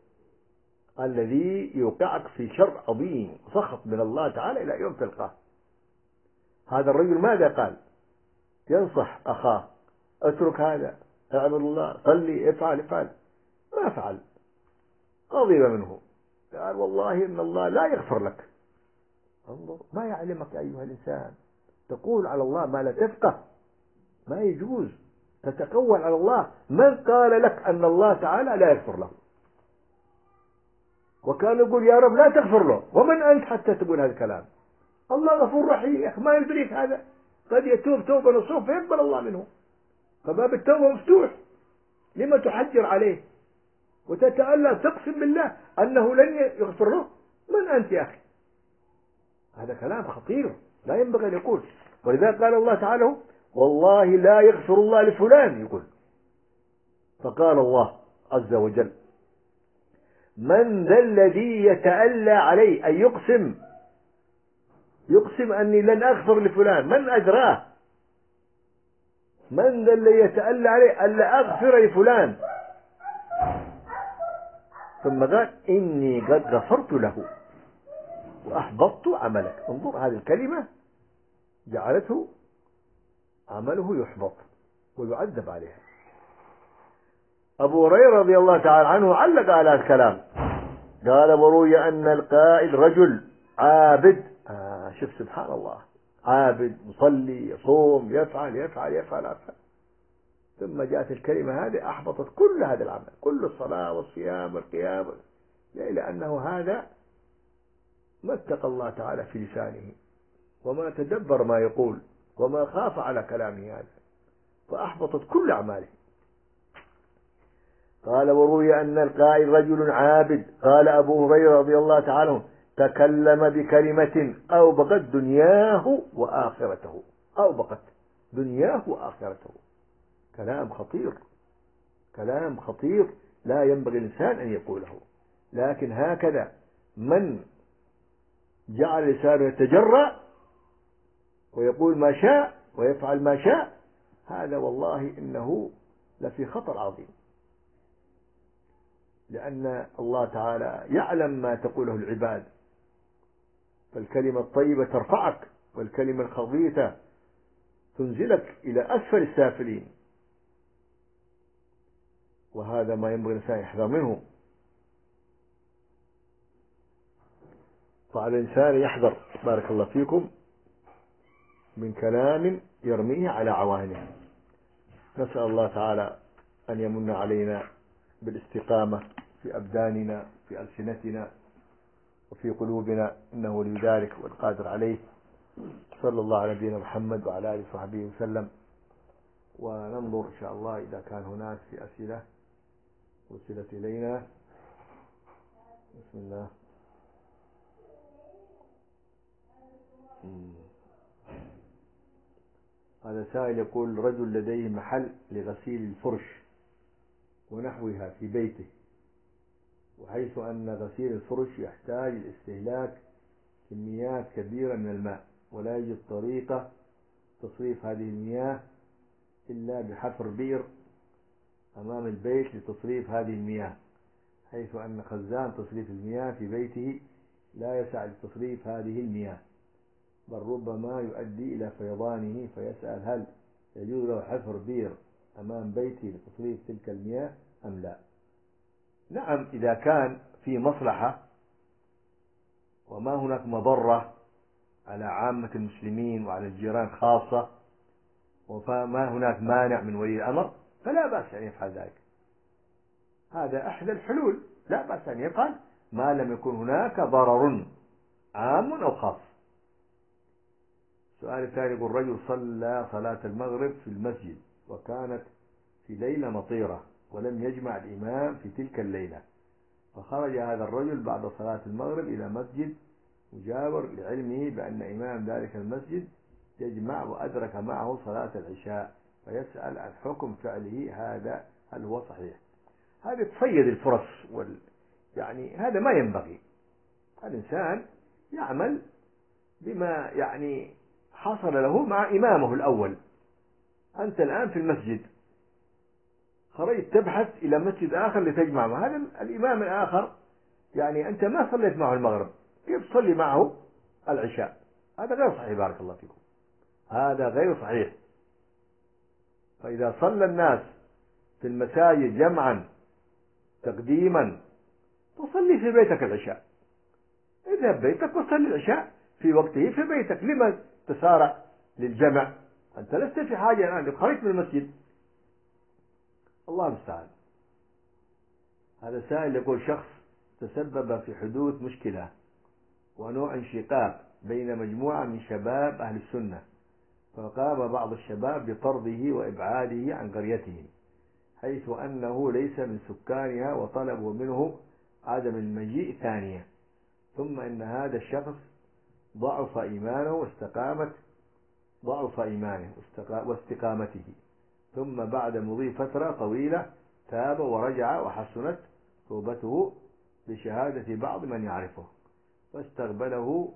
الذي يوقعك في شر عظيم، سخط من الله تعالى إلى يوم تلقاه. هذا الرجل ماذا قال؟ ينصح أخاه اترك هذا، اعبد الله، صلي، افعل افعل، ما فعل، غضب منه، قال والله إن الله لا يغفر لك. انظر ما يعلمك أيها الإنسان تقول على الله ما لا تفقه، ما يجوز تتقول على الله. من قال لك أن الله تعالى لا يغفر له؟ وكان يقول يا رب لا تغفر له، ومن أنت حتى تقول هذا الكلام؟ الله غفور رحيم يا أخي، ما يدريك هذا؟ قد يتوب توبة نصوح فيقبل الله منه، فباب التوبة مفتوح، لما تحجر عليه وتتألى تقسم بالله أنه لن يغفر له؟ من أنت يا أخي؟ هذا كلام خطير لا ينبغي أن يقول. ولذلك قال الله تعالى والله لا يغفر الله لفلان، يقول. فقال الله عز وجل من ذا الذي يتألى علي، أي يقسم يقسم أني لن أغفر لفلان، من أدراه؟ من ذا الذي يتألى علي ألا أغفر لفلان؟ ثم قال إني قد غفرت له وأحبطت عملك. انظر هذه الكلمة جعلته عمله يحبط ويعذب عليها. أبو هريرة رضي الله تعالى عنه علق على الكلام قال وروي أن القائل رجل عابد، آه شوف سبحان الله، عابد مصلي يصوم يفعل يفعل يفعل يفعل، ثم جاءت الكلمة هذه أحبطت كل هذا العمل، كل الصلاة والصيام والقيام، لأنه هذا ما اتقى الله تعالى في لسانه، وما تدبر ما يقول، وما خاف على كلامه هذا، فأحبطت كل أعماله. قال وروي أن القائل رجل عابد، قال أبو هريرة رضي الله تعالى عنه تكلم بكلمة أوبقت دنياه وآخرته، أوبقت دنياه وآخرته، كلام خطير، كلام خطير لا ينبغي الإنسان أن يقوله. لكن هكذا من جعل لسانه يتجرأ ويقول ما شاء ويفعل ما شاء، هذا والله إنه لفي خطر عظيم، لأن الله تعالى يعلم ما تقوله العباد، فالكلمة الطيبة ترفعك، والكلمة الخبيثة تنزلك إلى أسفل السافلين، وهذا ما ينبغي الإنسان يحذر منه. فعلى الإنسان يحذر بارك الله فيكم من كلام يرميه على عوانه. نسأل الله تعالى أن يمن علينا بالاستقامة في أبداننا في ألسنتنا وفي قلوبنا، إنه ولي ذلك والقادر عليه. صلى الله على نبينا محمد وعلى آله وصحبه وسلم. وننظر إن شاء الله إذا كان هناك في أسئلة وصلت إلينا. بسم الله. هذا سائل يقول رجل لديه محل لغسيل الفرش ونحوها في بيته، وحيث أن غسيل الفرش يحتاج لاستهلاك كميات كبيرة من الماء، ولا يوجد طريقة تصريف هذه المياه إلا بحفر بئر أمام البيت لتصريف هذه المياه، حيث أن خزان تصريف المياه في بيته لا يسع لتصريف هذه المياه، بل ربما يؤدي إلى فيضانه، فيسأل هل يجوز له حفر بئر أمام بيته لتصريف تلك المياه أم لا؟ نعم، إذا كان في مصلحة وما هناك مضرة على عامة المسلمين وعلى الجيران خاصة، وما هناك مانع من ولي الأمر، فلا بأس أن يفعل ذلك. هذا أحد الحلول، لا بأس أن يفعل ما لم يكن هناك ضرر عام أو خاص. السؤال الثاني يقول رجل صلى صلاة المغرب في المسجد وكانت في ليلة مطيرة ولم يجمع الإمام في تلك الليلة، فخرج هذا الرجل بعد صلاة المغرب إلى مسجد مجاور لعلمه بأن إمام ذلك المسجد يجمع وأدرك معه صلاة العشاء، فيسأل عن حكم فعله هذا، هل هو صحيح؟ هذا تصيد الفرص وال... يعني هذا ما ينبغي. الإنسان يعمل بما يعني حصل له مع إمامه الأول. أنت الآن في المسجد، خرجت تبحث إلى مسجد آخر لتجمع مع هذا الإمام الآخر، يعني أنت ما صليت معه المغرب، كيف تصلي معه العشاء؟ هذا غير صحيح بارك الله فيكم، هذا غير صحيح. فإذا صلى الناس في المساجد جمعا تقديما تصلي في بيتك العشاء، اذهب بيتك وصلي العشاء في وقته في بيتك، لما تسارع للجمع؟ أنت لست في حاجة الآن، خرجت من المسجد. الله المستعان. هذا سائل يقول شخص تسبب في حدوث مشكلة ونوع انشقاق بين مجموعة من شباب أهل السنة، فقام بعض الشباب بطرده وإبعاده عن قريتهم، حيث أنه ليس من سكانها، وطلبوا منه عدم المجيء ثانية، ثم إن هذا الشخص ضعف إيمانه واستقامت ضعف إيمانه واستقامته، ثم بعد مضي فترة طويلة تاب ورجع وحسنت توبته بشهادة بعض من يعرفه، فاستقبله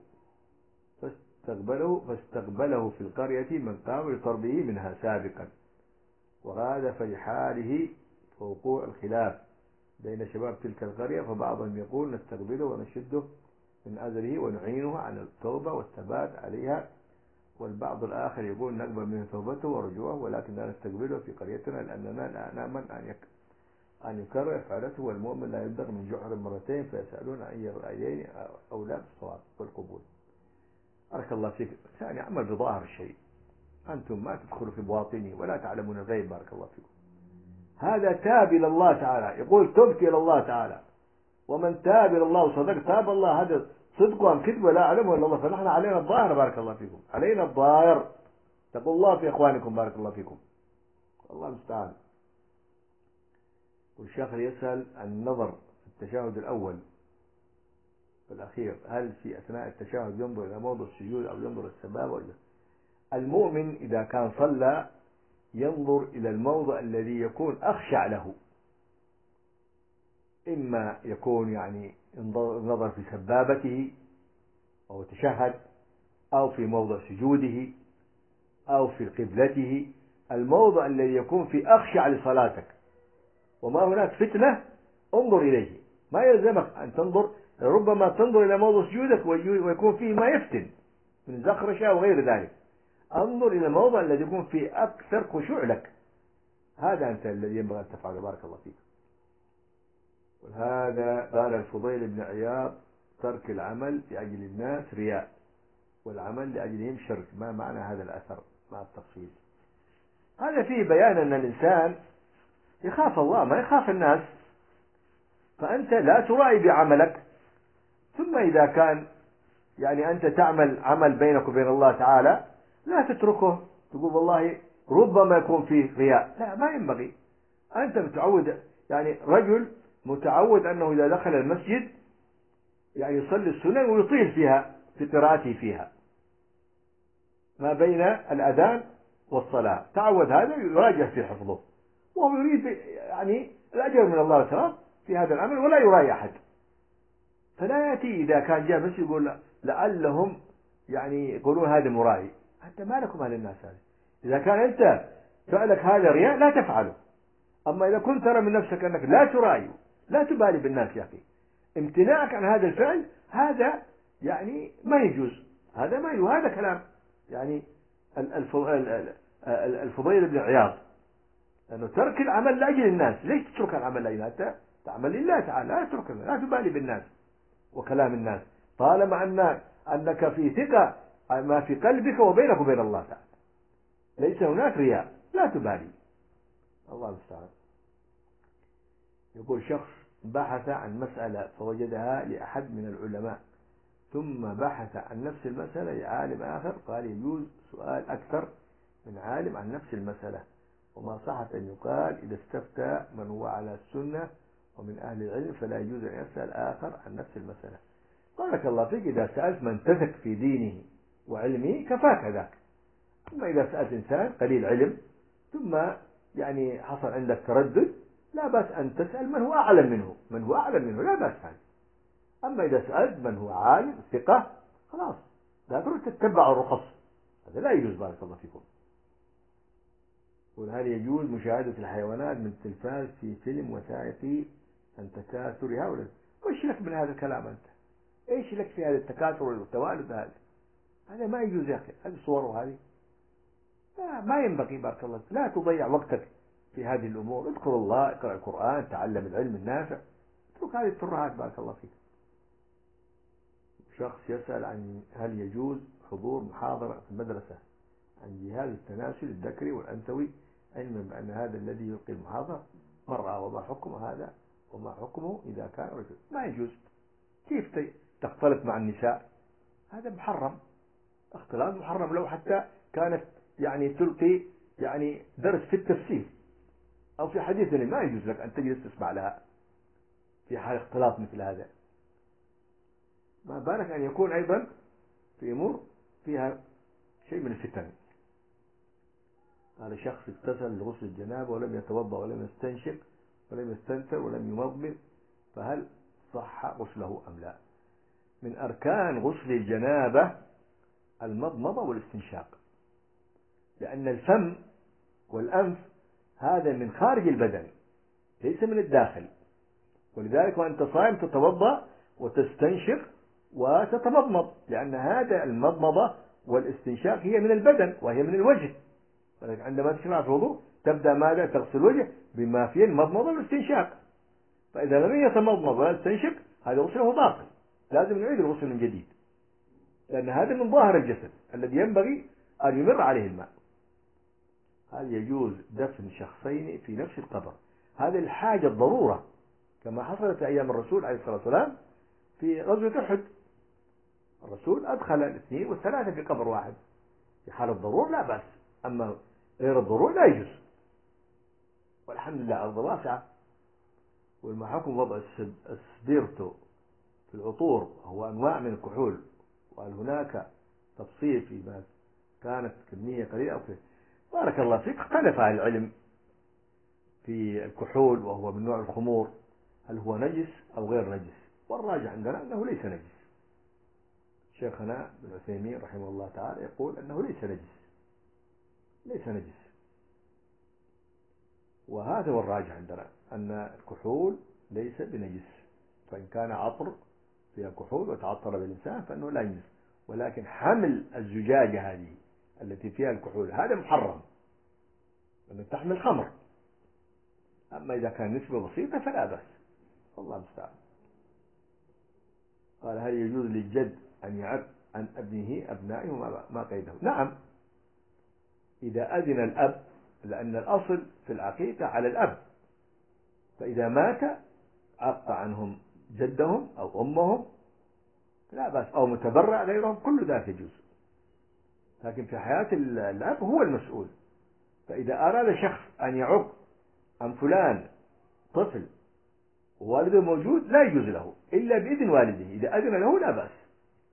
فاستقبله فاستقبله في القرية من قام بطرده منها سابقا، وهذا في حاله وقوع الخلاف بين شباب تلك القرية، فبعضهم يقول نستقبله ونشده من أزله ونعينه على التوبة والثبات عليها، والبعض الآخر يقول نقبل منه توبته ورجوعه ولكن لا نستقبله في قريتنا لأننا لا نأمن أن أن يكرر فعلته، والمؤمن لا يبدأ من جحر مرتين فيسألون أي الرأيين أو لا بالصواب والقبول. بارك الله فيك. ثاني عمل بظاهر الشيء، أنتم ما تدخلوا في بواطنه ولا تعلمون الغيب. بارك الله فيكم. هذا تاب إلى الله تعالى، يقول تبت إلى الله تعالى، ومن تاب إلى الله وصدق تاب الله. هذا صدق أم كذب لا أعلمه إلا الله، فنحن علينا الظاهر. بارك الله فيكم، علينا الظاهر. اتقوا الله في إخوانكم. بارك الله فيكم. الله المستعان. والشيخ يسأل عن النظر في التشهد الأول والأخير، هل في أثناء التشهد ينظر إلى موضع السجود أو ينظر السبابة؟ المؤمن إذا كان صلى ينظر إلى الموضع الذي يكون أخشع له، إما يكون يعني نظر في سبابته أو تشهد، أو في موضع سجوده، أو في قبلته، الموضع الذي يكون في أخشع لصلاتك. وما هناك فتنة انظر إليه، ما يلزمك أن تنظر، ربما تنظر إلى موضع سجودك ويكون فيه ما يفتن من زخرشة وغير ذلك. انظر إلى الموضع الذي يكون فيه أكثر خشوع لك، هذا أنت الذي ينبغي أن تفعله. بارك الله فيك. وهذا قال الفضيل بن عياض: ترك العمل لأجل الناس رياء، والعمل لأجلهم شرك. ما معنى هذا الأثر مع التفصيل؟ هذا فيه بيان أن الإنسان يخاف الله ما يخاف الناس، فأنت لا ترائي بعملك. ثم إذا كان يعني أنت تعمل عمل بينك وبين الله تعالى، لا تتركه تقول والله ربما يكون فيه رياء، لا، ما ينبغي. أنت متعود، يعني رجل متعود أنه إذا دخل المسجد يعني يصلي السنن ويطيل فيها في قراءته فيها ما بين الأذان والصلاة، تعود هذا يراجع في حفظه، وهو يريد يعني الأجر من الله والثواب في هذا العمل ولا يراعي أحد. فلا يأتي إذا كان جاء بس يقول لعلهم يعني يقولون هذا مراعي. أنت ما لكم أهل الناس هذا. إذا كان أنت فعلك هذا رياء لا تفعله. أما إذا كنت ترى من نفسك أنك لا تراعي لا تبالي بالناس، يا أخي امتناعك عن هذا الفعل هذا يعني ما يجوز، هذا ما يجوز. هذا كلام يعني الفضيل بن عياض، أنه ترك العمل لأجل الناس. ليش تترك العمل لأجل الناس؟ أنت تعمل لله تعالى، لا تترك، لا تبالي بالناس وكلام الناس، طالما أن أنك في ثقة ما في قلبك وبينك وبين الله تعالى، ليس هناك رياء، لا تبالي. الله المستعان. يقول شخص بحث عن مسألة فوجدها لأحد من العلماء، ثم بحث عن نفس المسألة لعالم آخر، قال يجوز سؤال أكثر من عالم عن نفس المسألة، وما صحت أن يقال إذا استفتى من هو على السنة ومن أهل العلم فلا يجوز أن يسأل آخر عن نفس المسألة. بارك الله فيك. إذا سألت من تثق في دينه وعلمه كفاك ذاك. أما إذا سألت إنسان قليل علم ثم يعني حصل عندك تردد، لا بأس أن تسأل من هو أعلم منه، من هو أعلم منه لا بأس عنه. أما إذا سألت من هو عالم ثقة خلاص لا تريد تتبع الرخص، هذا لا يجوز. بارك الله فيكم. وهل يجوز مشاهدة الحيوانات من التلفاز في فيلم وثائقي عن تكاثر هؤلاء؟ وإيش لك من هذا الكلام أنت؟ إيش لك في هذا التكاثر والتوالد؟ هذا هذا ما يجوز يا أخي. هذه صوره هذه لا ما ينبغي. بارك الله، لا تضيع وقتك في هذه الأمور. اذكر الله، اقرأ القرآن، تعلم العلم النافع، اترك هذه الترهات. بارك الله فيك. شخص يسأل عن هل يجوز حضور محاضرة في المدرسة عن جهاز التناسل الذكري والأنثوي، علما بأن هذا الذي يلقي المحاضرة مرأة، وما حكم هذا وما حكمه إذا كان رجل؟ ما يجوز. كيف تختلط مع النساء؟ هذا محرم، اختلاط محرم. لو حتى كانت يعني تلقي يعني درس في التفسير أو في حديث ما يجوز لك أن تجلس تسمع لها في حال اختلاط مثل هذا. ما بالك أن يكون أيضا في أمور فيها شيء من الفتن. هذا شخص اغتسل لغسل الجنابة ولم يتوضأ ولم يستنشق ولم يستنثر ولم يمضمض، فهل صح غسله أم لا؟ من أركان غسل الجنابة المضمضة والاستنشاق، لأن الفم والأنف هذا من خارج البدن ليس من الداخل، ولذلك وأنت صائم تتوضأ وتستنشق وتتمضمض، لأن هذا المضمضة والاستنشاق هي من البدن وهي من الوجه. عندما تشرع في الوضوء تبدأ ماذا؟ تغسل الوجه بما فيه المضمضة والاستنشاق. فإذا لم يتمضمض ولا يستنشق هذا غسله باطل، لازم نعيد الغسل من جديد، لأن هذا من ظاهر الجسد الذي ينبغي أن يمر عليه الماء. هل يجوز دفن شخصين في نفس القبر؟ هذه الحاجة الضرورة، كما حصلت في أيام الرسول عليه الصلاة والسلام في غزوة أحد. الرسول أدخل الاثنين والثلاثة في قبر واحد، في حال الضرورة لا بأس، أما غير الضرورة لا يجوز. والحمد لله أرض واسعة، والمحكم وضع السبيرتو في العطور هو أنواع من الكحول، وهل هناك تفصيل فيما كانت كمية قليلة أو كثيرة؟ بارك الله فيك. اختلف أهل العلم في الكحول وهو من نوع الخمور، هل هو نجس أو غير نجس؟ والراجع عندنا أنه ليس نجس. شيخنا ابن عثيمين رحمه الله تعالى يقول أنه ليس نجس، ليس نجس. وهذا هو الراجع عندنا، أن الكحول ليس بنجس، فإن كان عطر فيها كحول وتعطر بالإنسان فإنه لا ينجس، ولكن حمل الزجاجة هذه التي فيها الكحول هذا محرم، لأنه تحمل خمر. أما إذا كان نسبة بسيطة فلا بأس، الله المستعان. قال هل يجوز للجد أن يعف عن ابنه أبنائه ما قيده؟ نعم، إذا أذن الأب، لأن الأصل في العقيدة على الأب، فإذا مات عق عنهم جدهم أو أمهم لا بأس، أو متبرع غيرهم، كل ذلك يجوز. لكن في حياة الأب هو المسؤول، فإذا أراد شخص أن يعق عن فلان طفل ووالده موجود لا يجوز له إلا بإذن والده، إذا أذن له لا بأس.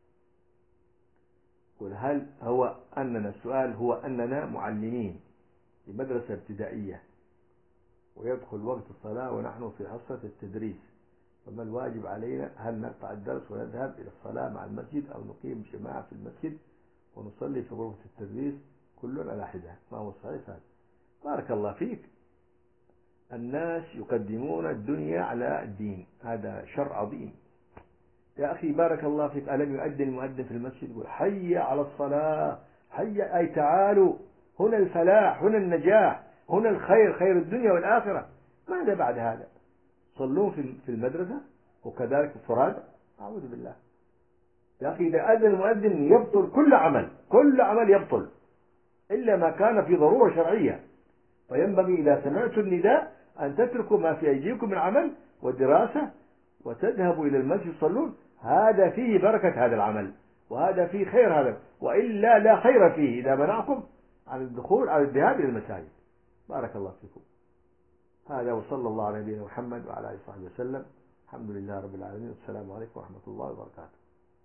قل هل هو أننا السؤال هو أننا معلمين في مدرسة ابتدائية ويدخل وقت الصلاة ونحن في حصة التدريس، فما الواجب علينا؟ هل نقطع الدرس ونذهب إلى الصلاة مع المسجد أو نقيم جماعة في المسجد ونصلي في غرفة التدريس كل على حدة؟ ما هو الصحيح هذا؟ بارك الله فيك. الناس يقدمون الدنيا على الدين، هذا شر عظيم يا أخي. بارك الله فيك، ألم يؤذن المؤذن في المسجد يقول حي على الصلاة، حي أي تعالوا، هنا الفلاح، هنا النجاح، هنا الخير، خير الدنيا والآخرة. ماذا بعد هذا؟ صلون في المدرسة وكذلك الفراد، أعوذ بالله يا أخي. إذا أذن المؤذن يبطل كل عمل، كل عمل يبطل إلا ما كان في ضرورة شرعية. فينبغي إذا سمعتم النداء أن تتركوا ما في أيديكم من عمل ودراسة وتذهبوا إلى المسجد يصلون، هذا فيه بركة هذا العمل، وهذا فيه خير هذا، وإلا لا خير فيه إذا منعكم عن الدخول على الذهاب إلى المساجد. بارك الله فيكم. هذا وصلى الله على نبينا محمد وعلى آله وصحبه وسلم. الحمد لله رب العالمين، والسلام عليكم ورحمة الله وبركاته.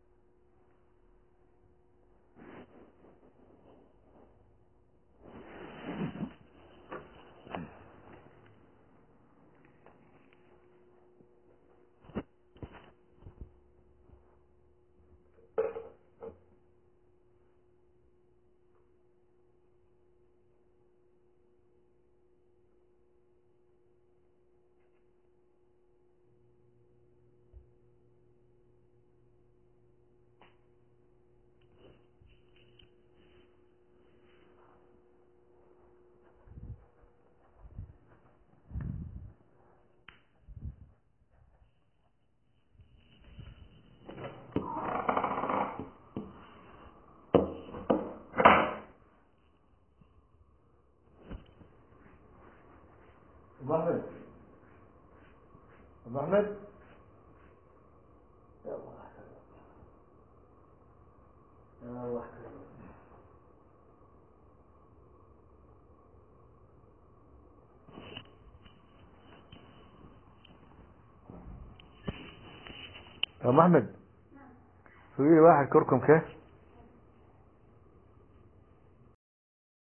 أبو أحمد، أبو أحمد، يا الله يا الله. أبو أحمد، سوي لي واحد كركم كيف؟